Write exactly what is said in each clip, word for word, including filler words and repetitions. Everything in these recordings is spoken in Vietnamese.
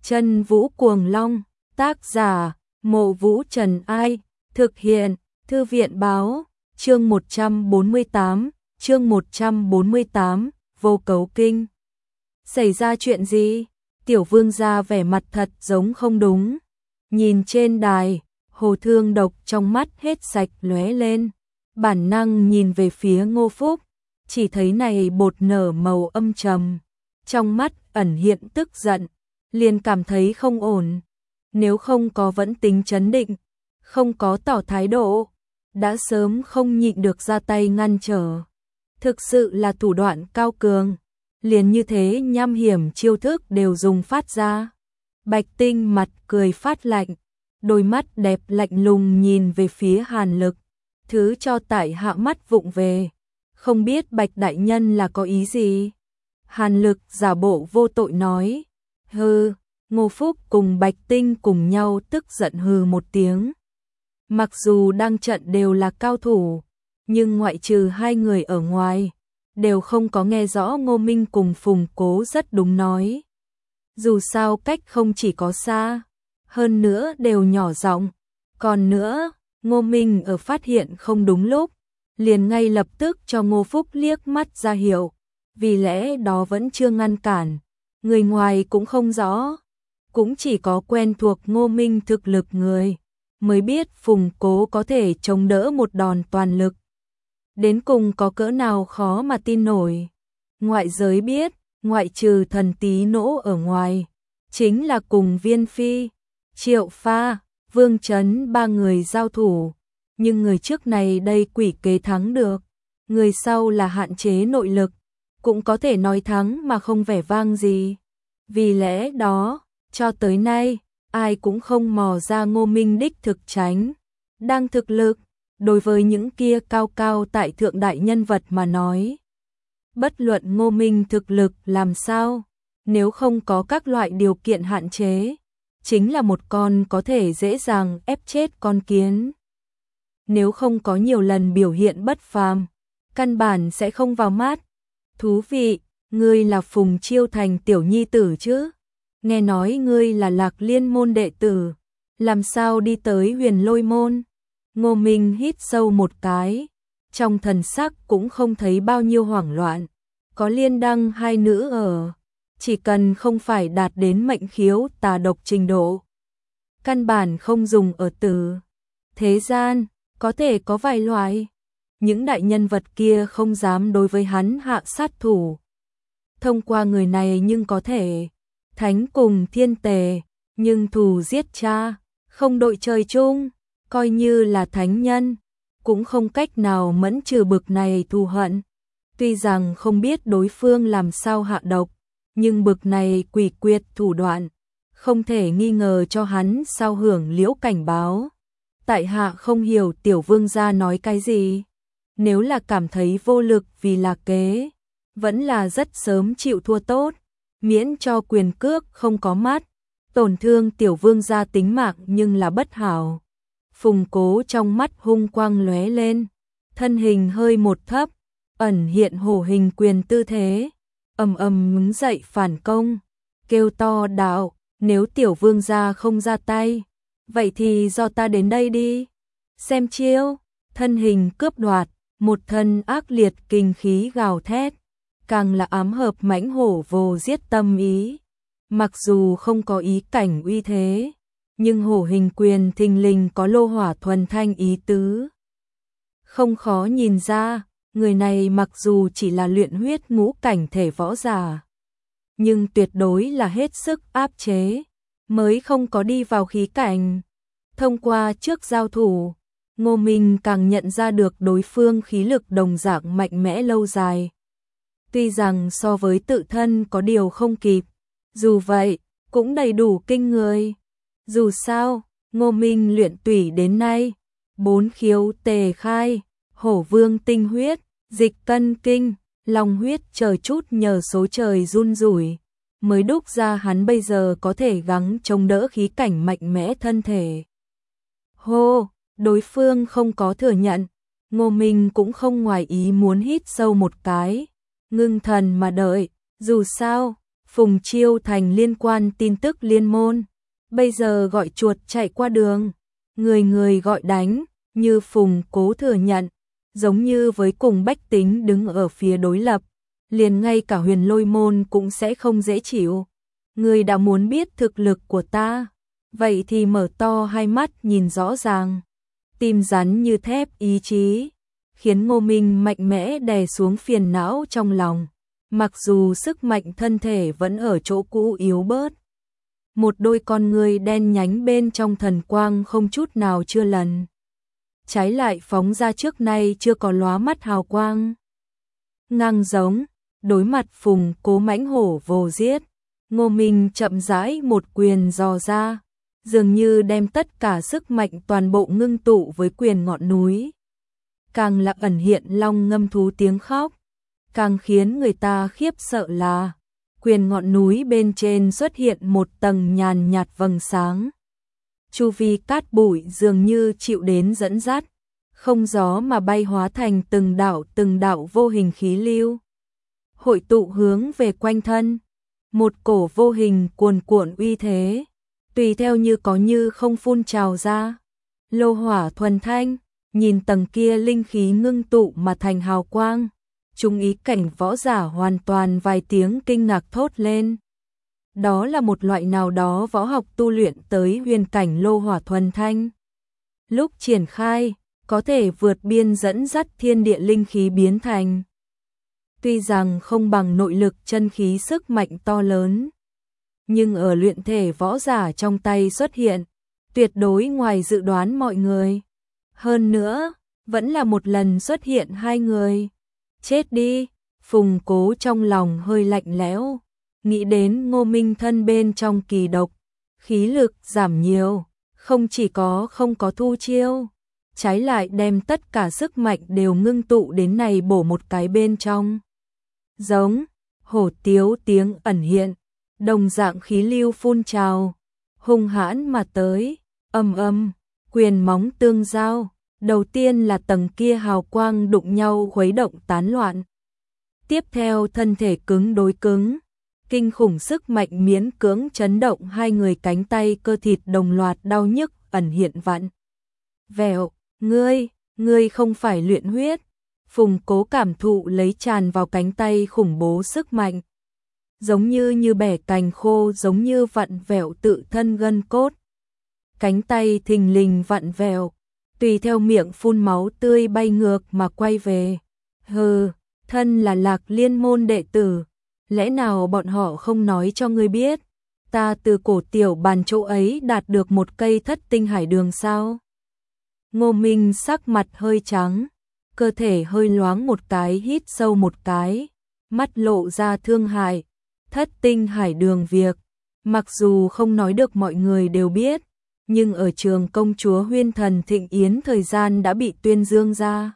Chân Vũ Cuồng Long, tác giả, Mộ Vũ Trần Ai, thực hiện, Thư viện Báo, chương một trăm bốn mươi tám, chương một trăm bốn mươi tám, Vô Cấu Kinh. Xảy ra chuyện gì? Tiểu Vương gia vẻ mặt thật giống không đúng. Nhìn trên đài, Hồ Thương Độc trong mắt hết sạch lóe lên, bản năng nhìn về phía Ngô Phúc, chỉ thấy này bột nở màu âm trầm, trong mắt ẩn hiện tức giận, liền cảm thấy không ổn. Nếu không có vẫn tính trấn định, không có tỏ thái độ, đã sớm không nhịn được ra tay ngăn trở. Thực sự là thủ đoạn cao cường, liền như thế nham hiểm chiêu thức đều dùng phát ra. Bạch Tinh mặt cười phát lạnh, đôi mắt đẹp lạnh lùng nhìn về phía Hàn Lực, thứ cho tại hạ mắt vụng về, không biết Bạch đại nhân là có ý gì. Hàn Lực giả bộ vô tội nói, hừ. Ngô Phúc cùng Bạch Tinh cùng nhau tức giận hừ một tiếng. Mặc dù đang trận đều là cao thủ, nhưng ngoại trừ hai người ở ngoài, đều không có nghe rõ Ngô Minh cùng Phùng Cố rất đúng nói. Dù sao cách không chỉ có xa, hơn nữa đều nhỏ giọng. Còn nữa, Ngô Minh ở phát hiện không đúng lúc, liền ngay lập tức cho Ngô Phúc liếc mắt ra hiệu, vì lẽ đó vẫn chưa ngăn cản, người ngoài cũng không rõ. Cũng chỉ có quen thuộc Ngô Minh thực lực người, mới biết Phùng Cố có thể chống đỡ một đòn toàn lực. Đến cùng có cỡ nào khó mà tin nổi. Ngoại giới biết, ngoại trừ thần tí nỗ ở ngoài, chính là cùng Viên Phi, Triệu Pha, Vương Chấn ba người giao thủ. Nhưng người trước này đây quỷ kế thắng được, người sau là hạn chế nội lực, cũng có thể nói thắng mà không vẻ vang gì. Vì lẽ đó, cho tới nay, ai cũng không mò ra Ngô Minh đích thực tránh. Đang thực lực, đối với những kia cao cao tại thượng đại nhân vật mà nói. Bất luận Ngô Minh thực lực làm sao, nếu không có các loại điều kiện hạn chế, chính là một con có thể dễ dàng ép chết con kiến. Nếu không có nhiều lần biểu hiện bất phàm, căn bản sẽ không vào mắt. Thú vị, ngươi là Phùng Chiêu Thành tiểu nhi tử chứ? Nghe nói ngươi là Lạc Liên môn đệ tử, làm sao đi tới Huyền Lôi môn? Ngô Minh hít sâu một cái, trong thần sắc cũng không thấy bao nhiêu hoảng loạn. Có Liên Đăng hai nữ ở, chỉ cần không phải đạt đến mệnh khiếu tà độc trình độ, căn bản không dùng ở tử. Thế gian, có thể có vài loại, những đại nhân vật kia không dám đối với hắn hạ sát thủ. Thông qua người này nhưng có thể thánh cùng thiên tề, nhưng thù giết cha, không đội trời chung, coi như là thánh nhân, cũng không cách nào mẫn trừ bực này thù hận. Tuy rằng không biết đối phương làm sao hạ độc, nhưng bực này quỷ quyệt thủ đoạn, không thể nghi ngờ cho hắn sao hưởng liễu cảnh báo. Tại hạ không hiểu tiểu vương gia nói cái gì, nếu là cảm thấy vô lực vì là kế, vẫn là rất sớm chịu thua tốt. Miễn cho quyền cước không có mắt, tổn thương tiểu vương gia tính mạng nhưng là bất hảo. Phùng Cố trong mắt hung quang lóe lên, thân hình hơi một thấp, ẩn hiện hổ hình quyền tư thế, ầm ầm ngđứng dậy phản công, kêu to đạo, nếu tiểu vương gia không ra tay, vậy thì do ta đến đây đi. Xem chiêu, thân hình cướp đoạt, một thân ác liệt kinh khí gào thét. Càng là ám hợp mãnh hổ vồ giết tâm ý. Mặc dù không có ý cảnh uy thế, nhưng hổ hình quyền thình lình có lô hỏa thuần thanh ý tứ. Không khó nhìn ra, người này mặc dù chỉ là luyện huyết ngũ cảnh thể võ giả, nhưng tuyệt đối là hết sức áp chế, mới không có đi vào khí cảnh. Thông qua trước giao thủ, Ngô Minh càng nhận ra được đối phương khí lực đồng dạng mạnh mẽ lâu dài. Tuy rằng so với tự thân có điều không kịp, dù vậy, cũng đầy đủ kinh người. Dù sao, Ngô Minh luyện tủy đến nay, bốn khiếu tề khai, hổ vương tinh huyết, dịch cân kinh, long huyết chờ chút nhờ số trời run rủi, mới đúc ra hắn bây giờ có thể gắng chống đỡ khí cảnh mạnh mẽ thân thể. Hô, đối phương không có thừa nhận, Ngô Minh cũng không ngoài ý muốn hít sâu một cái. Ngưng thần mà đợi, dù sao, Phùng Chiêu Thành liên quan tin tức liên môn, bây giờ gọi chuột chạy qua đường, người người gọi đánh, như Phùng Cố thừa nhận, giống như với cùng bách tính đứng ở phía đối lập, liền ngay cả Huyền Lôi môn cũng sẽ không dễ chịu. Người đã muốn biết thực lực của ta, vậy thì mở to hai mắt nhìn rõ ràng. Tim rắn như thép ý chí, khiến Ngô Minh mạnh mẽ đè xuống phiền não trong lòng. Mặc dù sức mạnh thân thể vẫn ở chỗ cũ yếu bớt, một đôi con người đen nhánh bên trong thần quang không chút nào chưa lần. Trái lại phóng ra trước nay chưa có lóa mắt hào quang. Ngang giống, đối mặt Phùng Cố mãnh hổ vồ giết, Ngô Minh chậm rãi một quyền dò ra, dường như đem tất cả sức mạnh toàn bộ ngưng tụ với quyền ngọn núi. Càng là ẩn hiện long ngâm thú tiếng khóc, càng khiến người ta khiếp sợ là quyền ngọn núi bên trên xuất hiện một tầng nhàn nhạt vầng sáng. Chu vi cát bụi dường như chịu đến dẫn dắt, không gió mà bay hóa thành từng đạo từng đạo vô hình khí lưu, hội tụ hướng về quanh thân. Một cổ vô hình cuồn cuộn uy thế, tùy theo như có như không phun trào ra. Lô hỏa thuần thanh, nhìn tầng kia linh khí ngưng tụ mà thành hào quang, chúng ý cảnh võ giả hoàn toàn vài tiếng kinh ngạc thốt lên. Đó là một loại nào đó võ học tu luyện tới huyền cảnh lô hỏa thuần thanh. Lúc triển khai, có thể vượt biên dẫn dắt thiên địa linh khí biến thành. Tuy rằng không bằng nội lực chân khí sức mạnh to lớn, nhưng ở luyện thể võ giả trong tay xuất hiện, tuyệt đối ngoài dự đoán mọi người. Hơn nữa, vẫn là một lần xuất hiện hai người. Chết đi, Phùng Cố trong lòng hơi lạnh lẽo, nghĩ đến Ngô Minh thân bên trong kỳ độc, khí lực giảm nhiều, không chỉ có không có thu chiêu, trái lại đem tất cả sức mạnh đều ngưng tụ đến này bổ một cái bên trong. Giống, hổ tiếu tiếng ẩn hiện, đồng dạng khí lưu phun trào, hung hãn mà tới, âm âm, quyền móng tương giao, đầu tiên là tầng kia hào quang đụng nhau khuấy động tán loạn. Tiếp theo thân thể cứng đối cứng, kinh khủng sức mạnh miễn cưỡng chấn động hai người cánh tay cơ thịt đồng loạt đau nhức ẩn hiện vặn. Vẹo, ngươi, ngươi không phải luyện huyết. Phùng Cố cảm thụ lấy tràn vào cánh tay khủng bố sức mạnh. Giống như như bẻ cành khô, giống như vặn vẹo tự thân gân cốt. Cánh tay thình lình vặn vẹo, tùy theo miệng phun máu tươi bay ngược mà quay về. Hừ, thân là Lạc Liên môn đệ tử, lẽ nào bọn họ không nói cho ngươi biết, ta từ cổ tiểu bàn chỗ ấy đạt được một cây thất tinh hải đường sao? Ngô Minh sắc mặt hơi trắng, cơ thể hơi loáng một cái, hít sâu một cái, mắt lộ ra thương hại. Thất tinh hải đường việc, mặc dù không nói được mọi người đều biết, nhưng ở trường công chúa Huyên Thần Thịnh Yến thời gian đã bị tuyên dương ra.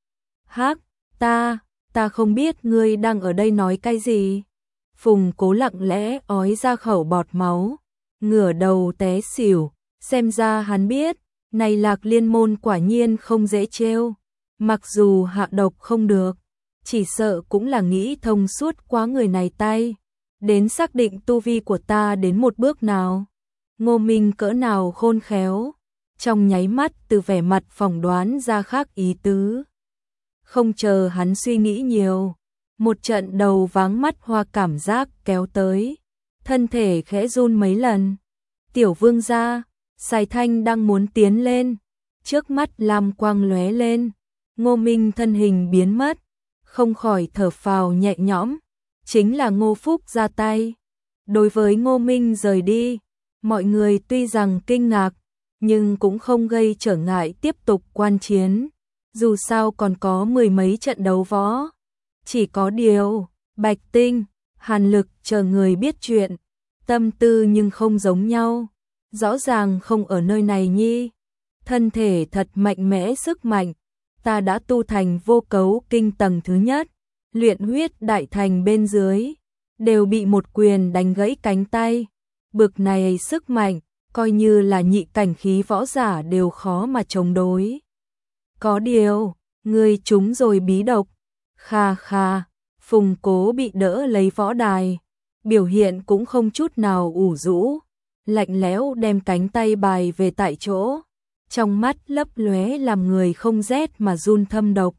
Hắc, ta, ta không biết ngươi đang ở đây nói cái gì. Phùng Cố lặng lẽ ói ra khẩu bọt máu, ngửa đầu té xỉu, xem ra hắn biết, này Lạc Liên môn quả nhiên không dễ trêu, mặc dù hạ độc không được, chỉ sợ cũng là nghĩ thông suốt quá người này tay, đến xác định tu vi của ta đến một bước nào. Ngô Minh cỡ nào khôn khéo, trong nháy mắt từ vẻ mặt phỏng đoán ra khác ý tứ. Không chờ hắn suy nghĩ nhiều, một trận đầu váng mắt hoa cảm giác kéo tới, thân thể khẽ run mấy lần. Tiểu vương gia, Sài Thanh đang muốn tiến lên, trước mắt lam quang lóe lên, Ngô Minh thân hình biến mất, không khỏi thở phào nhẹ nhõm, chính là Ngô Phúc ra tay. Đối với Ngô Minh rời đi, mọi người tuy rằng kinh ngạc, nhưng cũng không gây trở ngại tiếp tục quan chiến, dù sao còn có mười mấy trận đấu võ. Chỉ có điều, Bạch Tinh, Hàn Lực chờ người biết chuyện, tâm tư nhưng không giống nhau, rõ ràng không ở nơi này nhi. Thân thể thật mạnh mẽ sức mạnh, ta đã tu thành vô cấu kinh tầng thứ nhất, luyện huyết đại thành bên dưới, đều bị một quyền đánh gãy cánh tay. Bực này sức mạnh, coi như là nhị cảnh khí võ giả đều khó mà chống đối. Có điều, ngươi trúng rồi bí độc. Kha kha, Phùng Cố bị đỡ lấy võ đài, biểu hiện cũng không chút nào ủ rũ, lạnh lẽo đem cánh tay bài về tại chỗ, trong mắt lấp lóe làm người không rét mà run thâm độc.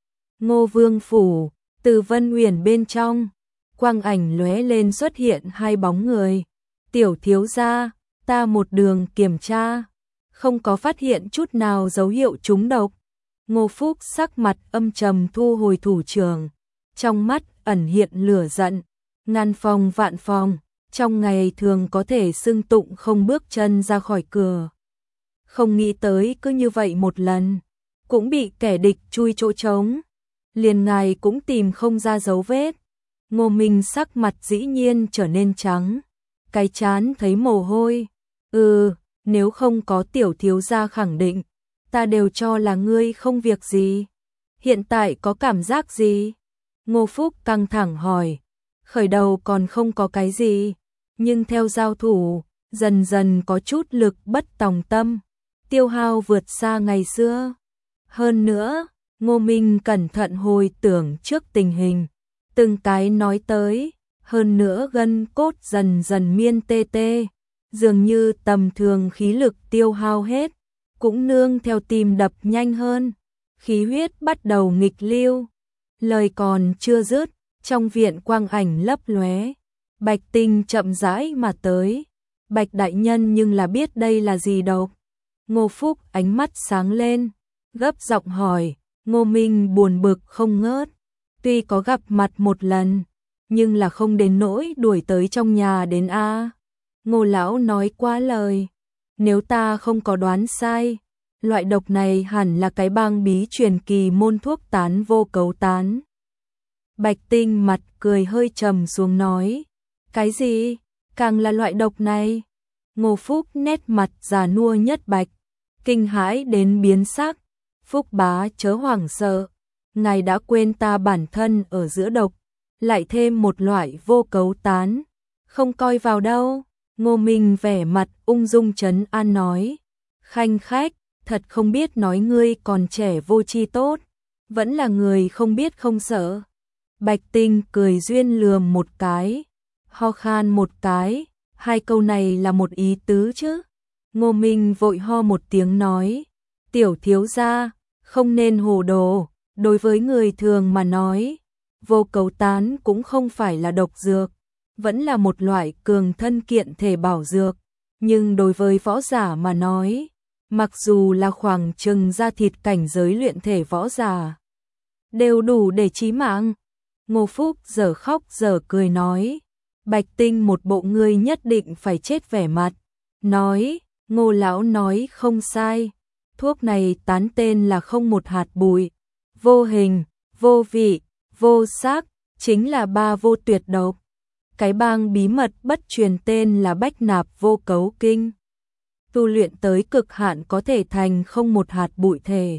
Ngô Vương phủ, từ Vân Uyển bên trong, quang ảnh lóe lên xuất hiện hai bóng người. Tiểu thiếu gia, ta một đường kiểm tra, không có phát hiện chút nào dấu hiệu trúng độc. Ngô Phúc sắc mặt âm trầm thu hồi thủ trưởng, trong mắt ẩn hiện lửa giận, ngàn phòng vạn phòng, trong ngày thường có thể xưng tụng không bước chân ra khỏi cửa. Không nghĩ tới cứ như vậy một lần, cũng bị kẻ địch chui chỗ trống, liền ngài cũng tìm không ra dấu vết. Ngô Minh sắc mặt dĩ nhiên trở nên trắng, cái chán thấy mồ hôi. Ừ, nếu không có tiểu thiếu gia khẳng định, ta đều cho là ngươi không việc gì. Hiện tại có cảm giác gì? Ngô Phúc căng thẳng hỏi. Khởi đầu còn không có cái gì, nhưng theo giao thủ, dần dần có chút lực bất tòng tâm, tiêu hao vượt xa ngày xưa. Hơn nữa, Ngô Minh cẩn thận hồi tưởng trước tình hình, từng cái nói tới, hơn nữa gân cốt dần dần miên tê tê, dường như tầm thường khí lực tiêu hao hết, cũng nương theo tim đập nhanh hơn, khí huyết bắt đầu nghịch lưu. Lời còn chưa dứt, trong viện quang ảnh lấp lóe, Bạch Tinh chậm rãi mà tới. Bạch đại nhân nhưng là biết đây là gì đâu. Ngô Phúc ánh mắt sáng lên, gấp giọng hỏi. Ngô Minh buồn bực không ngớt, tuy có gặp mặt một lần, nhưng là không đến nỗi đuổi tới trong nhà đến a. Ngô lão nói quá lời, nếu ta không có đoán sai, loại độc này hẳn là cái bang bí truyền kỳ môn thuốc tán vô cấu tán. Bạch Tinh mặt cười hơi trầm xuống nói, cái gì? Càng là loại độc này? Ngô Phúc nét mặt già nua nhất bạch, kinh hãi đến biến sắc. Phúc bá chớ hoảng sợ, ngài đã quên ta bản thân ở giữa độc, lại thêm một loại vô cấu tán, không coi vào đâu. Ngô Minh vẻ mặt ung dung trấn an nói, khanh khách, thật không biết nói ngươi còn trẻ vô tri tốt, vẫn là người không biết không sợ. Bạch Tinh cười duyên lườm một cái, ho khan một cái, hai câu này là một ý tứ chứ. Ngô Minh vội ho một tiếng nói, tiểu thiếu gia, không nên hồ đồ, đối với người thường mà nói, vô cấu tán cũng không phải là độc dược, vẫn là một loại cường thân kiện thể bảo dược, nhưng đối với võ giả mà nói, mặc dù là khoảng chừng da thịt cảnh giới luyện thể võ giả, đều đủ để chí mạng. Ngô Phúc giờ khóc giờ cười nói, Bạch Tinh một bộ ngươi nhất định phải chết vẻ mặt, nói, Ngô lão nói không sai, thuốc này tán tên là không một hạt bụi, vô hình, vô vị, vô sắc, chính là ba vô tuyệt độc. Cái bang bí mật bất truyền tên là Bách Nạp Vô Cấu Kinh. Tu luyện tới cực hạn có thể thành không một hạt bụi thể,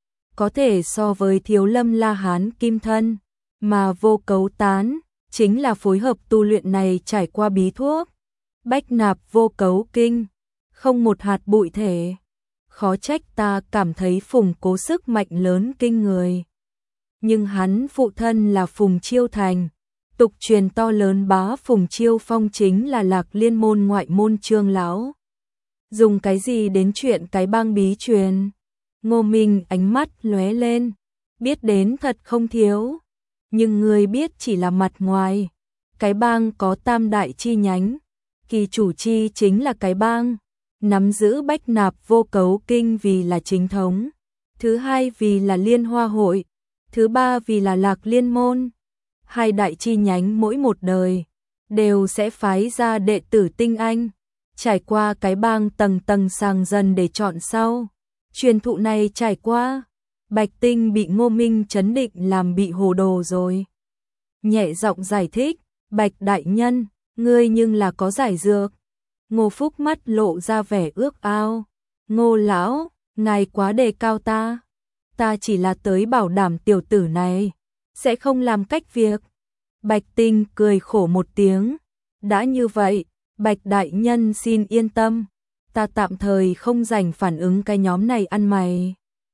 có thể so với Thiếu Lâm La Hán Kim Thân, mà vô cấu tán chính là phối hợp tu luyện này trải qua bí thuốc. Bách Nạp Vô Cấu Kinh, không một hạt bụi thể. Khó trách ta cảm thấy Phùng Cố sức mạnh lớn kinh người. Nhưng hắn phụ thân là Phùng Chiêu Thành, tục truyền to lớn bá Phùng Chiêu Phong chính là Lạc Liên môn ngoại môn trương lão. Dùng cái gì đến chuyện cái bang bí truyền? Ngô Minh ánh mắt lóe lên, biết đến thật không thiếu, nhưng người biết chỉ là mặt ngoài. Cái bang có tam đại chi nhánh, kỳ chủ chi chính là cái bang nắm giữ Bách Nạp Vô Cấu Kinh vì là chính thống, thứ hai vì là Liên Hoa hội, thứ ba vì là Lạc Liên môn. Hai đại chi nhánh mỗi một đời đều sẽ phái ra đệ tử tinh anh, trải qua cái bang tầng tầng sàng dần để chọn sau. Truyền thụ này trải qua, Bạch Tinh bị Ngô Minh chấn định làm bị hồ đồ rồi. Nhẹ giọng giải thích, Bạch đại nhân, ngươi nhưng là có giải dược. Ngô Phúc mắt lộ ra vẻ ước ao. Ngô lão, ngài quá đề cao ta. Ta chỉ là tới bảo đảm tiểu tử này sẽ không làm cách việc. Bạch Tinh cười khổ một tiếng. Đã như vậy, Bạch đại nhân xin yên tâm, ta tạm thời không dành phản ứng cái nhóm này ăn mày.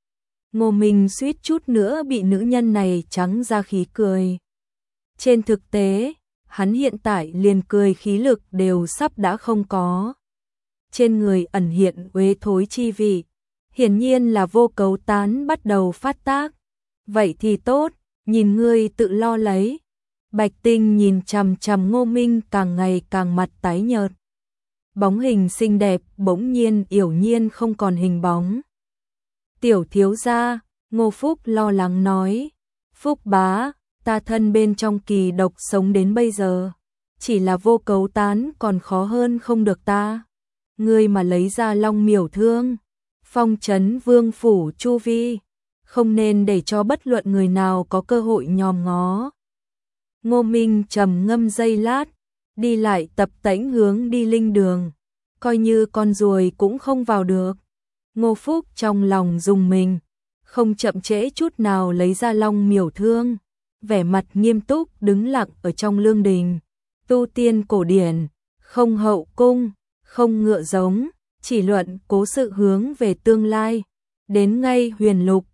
Ngô Minh suýt chút nữa bị nữ nhân này trắng ra khí cười. Trên thực tế, hắn hiện tại liền cười khí lực đều sắp đã không có. Trên người ẩn hiện uế thối chi vị, hiển nhiên là vô cấu tán bắt đầu phát tác. Vậy thì tốt, nhìn ngươi tự lo lấy. Bạch Tinh nhìn chằm chằm Ngô Minh càng ngày càng mặt tái nhợt. Bóng hình xinh đẹp bỗng nhiên yểu nhiên không còn hình bóng. Tiểu thiếu gia, Ngô Phúc lo lắng nói. Phúc bá, ta thân bên trong kỳ độc sống đến bây giờ. Chỉ là vô cấu tán còn khó hơn không được ta. Ngươi mà lấy ra long miểu thương, phong trấn vương phủ chu vi, không nên để cho bất luận người nào có cơ hội nhòm ngó. Ngô Minh trầm ngâm giây lát, đi lại tập tễnh hướng đi linh đường, coi như con ruồi cũng không vào được. Ngô Phúc trong lòng rùng mình, không chậm trễ chút nào lấy ra long miểu thương, vẻ mặt nghiêm túc đứng lặng ở trong lương đình. Tu tiên cổ điển, không hậu cung, không ngựa giống, chỉ luận cố sự hướng về tương lai. Đến ngay huyền lục,